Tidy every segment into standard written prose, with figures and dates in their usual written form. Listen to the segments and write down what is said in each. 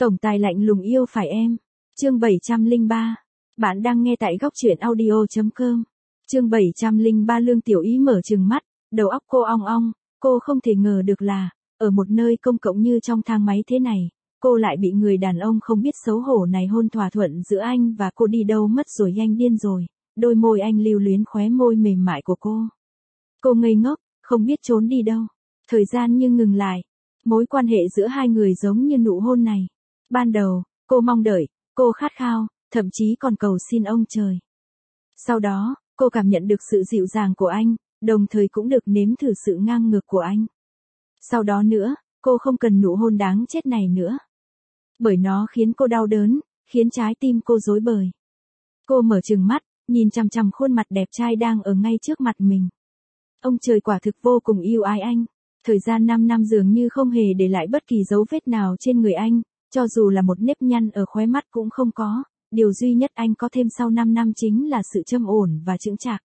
Tổng tài lạnh lùng yêu phải em. Chương 703. Bạn đang nghe tại góc truyện audio.com. Chương 703 Lương Tiểu Ý mở trừng mắt, đầu óc cô ong ong, cô không thể ngờ được là, ở một nơi công cộng như trong thang máy thế này, cô lại bị người đàn ông không biết xấu hổ này hôn thỏa thuận giữa anh và cô. Đi đâu mất rồi, anh điên rồi, đôi môi anh lưu luyến khóe môi mềm mại của cô. Cô ngây ngốc, không biết trốn đi đâu. Thời gian như ngừng lại. Mối quan hệ giữa hai người giống như nụ hôn này. Ban đầu, cô mong đợi, cô khát khao, thậm chí còn cầu xin ông trời. Sau đó, cô cảm nhận được sự dịu dàng của anh, đồng thời cũng được nếm thử sự ngang ngược của anh. Sau đó nữa, cô không cần nụ hôn đáng chết này nữa. Bởi nó khiến cô đau đớn, khiến trái tim cô rối bời. Cô mở trừng mắt, nhìn chằm chằm khuôn mặt đẹp trai đang ở ngay trước mặt mình. Ông trời quả thực vô cùng yêu ái anh. Thời gian 5 năm dường như không hề để lại bất kỳ dấu vết nào trên người anh, cho dù là một nếp nhăn ở khóe mắt cũng không có. Điều duy nhất anh có thêm sau 5 năm chính là sự trầm ổn và chững chạc.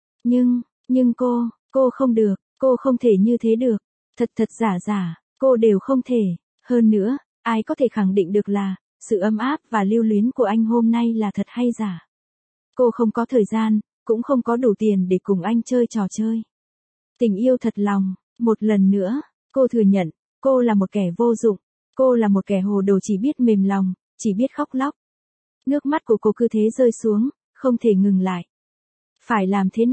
Nhưng cô không được, cô không thể như thế được. Thật giả, cô đều không thể. Hơn nữa, ai có thể khẳng định được là, sự ấm áp và lưu luyến của anh hôm nay là thật hay giả. Cô không có thời gian, cũng không có đủ tiền để cùng anh chơi trò chơi. Tình yêu thật lòng, một lần nữa, cô thừa nhận, cô là một kẻ vô dụng, cô là một kẻ hồ đồ chỉ biết mềm lòng, chỉ biết khóc lóc. Nước mắt của cô cứ thế rơi xuống, không thể ngừng lại. Phải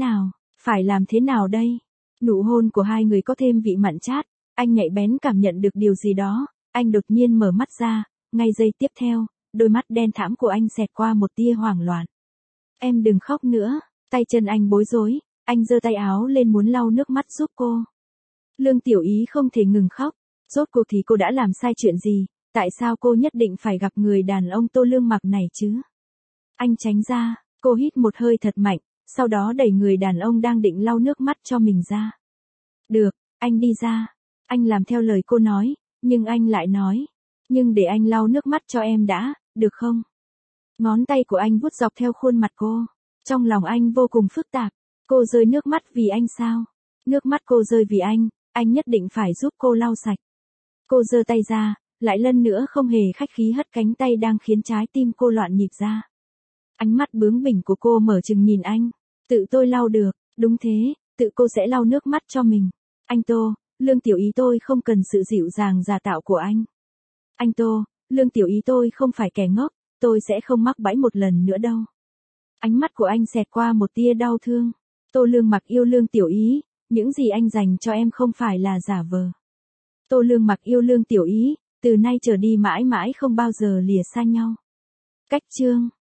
làm thế nào đây? Nụ hôn của hai người có thêm vị mặn chát, anh nhạy bén cảm nhận được điều gì đó, anh đột nhiên mở mắt ra, ngay giây tiếp theo, đôi mắt đen thẫm của anh xẹt qua một tia hoảng loạn. Em đừng khóc nữa, tay chân anh bối rối, anh giơ tay áo lên muốn lau nước mắt giúp cô. Lương Tiểu Ý không thể ngừng khóc, rốt cuộc thì cô đã làm sai chuyện gì, tại sao cô nhất định phải gặp người đàn ông Tô Lương Mặc này chứ? Anh tránh ra, cô hít một hơi thật mạnh, sau đó đẩy người đàn ông đang định lau nước mắt cho mình ra. Được, anh đi ra. Anh làm theo lời cô nói, nhưng anh lại nói, nhưng để anh lau nước mắt cho em đã, được không? Ngón tay của anh vuốt dọc theo khuôn mặt cô. Trong lòng anh vô cùng phức tạp. Cô rơi nước mắt vì anh sao? Nước mắt cô rơi vì anh nhất định phải giúp cô lau sạch. Cô giơ tay ra, lại lần nữa không hề khách khí hất cánh tay đang khiến trái tim cô loạn nhịp ra. Ánh mắt bướng bỉnh của cô mở trừng nhìn anh. Tự tôi lau được, đúng thế, tự cô sẽ lau nước mắt cho mình. Anh Tô, Lương Tiểu Ý tôi không cần sự dịu dàng giả tạo của anh. Anh Tô, Lương Tiểu Ý tôi không phải kẻ ngốc, tôi sẽ không mắc bẫy một lần nữa đâu. Ánh mắt của anh xẹt qua một tia đau thương. Tô Lương Mặc yêu Lương Tiểu Ý, những gì anh dành cho em không phải là giả vờ. Tô Lương Mặc yêu Lương Tiểu Ý, từ nay trở đi mãi mãi không bao giờ lìa xa nhau. Cách chương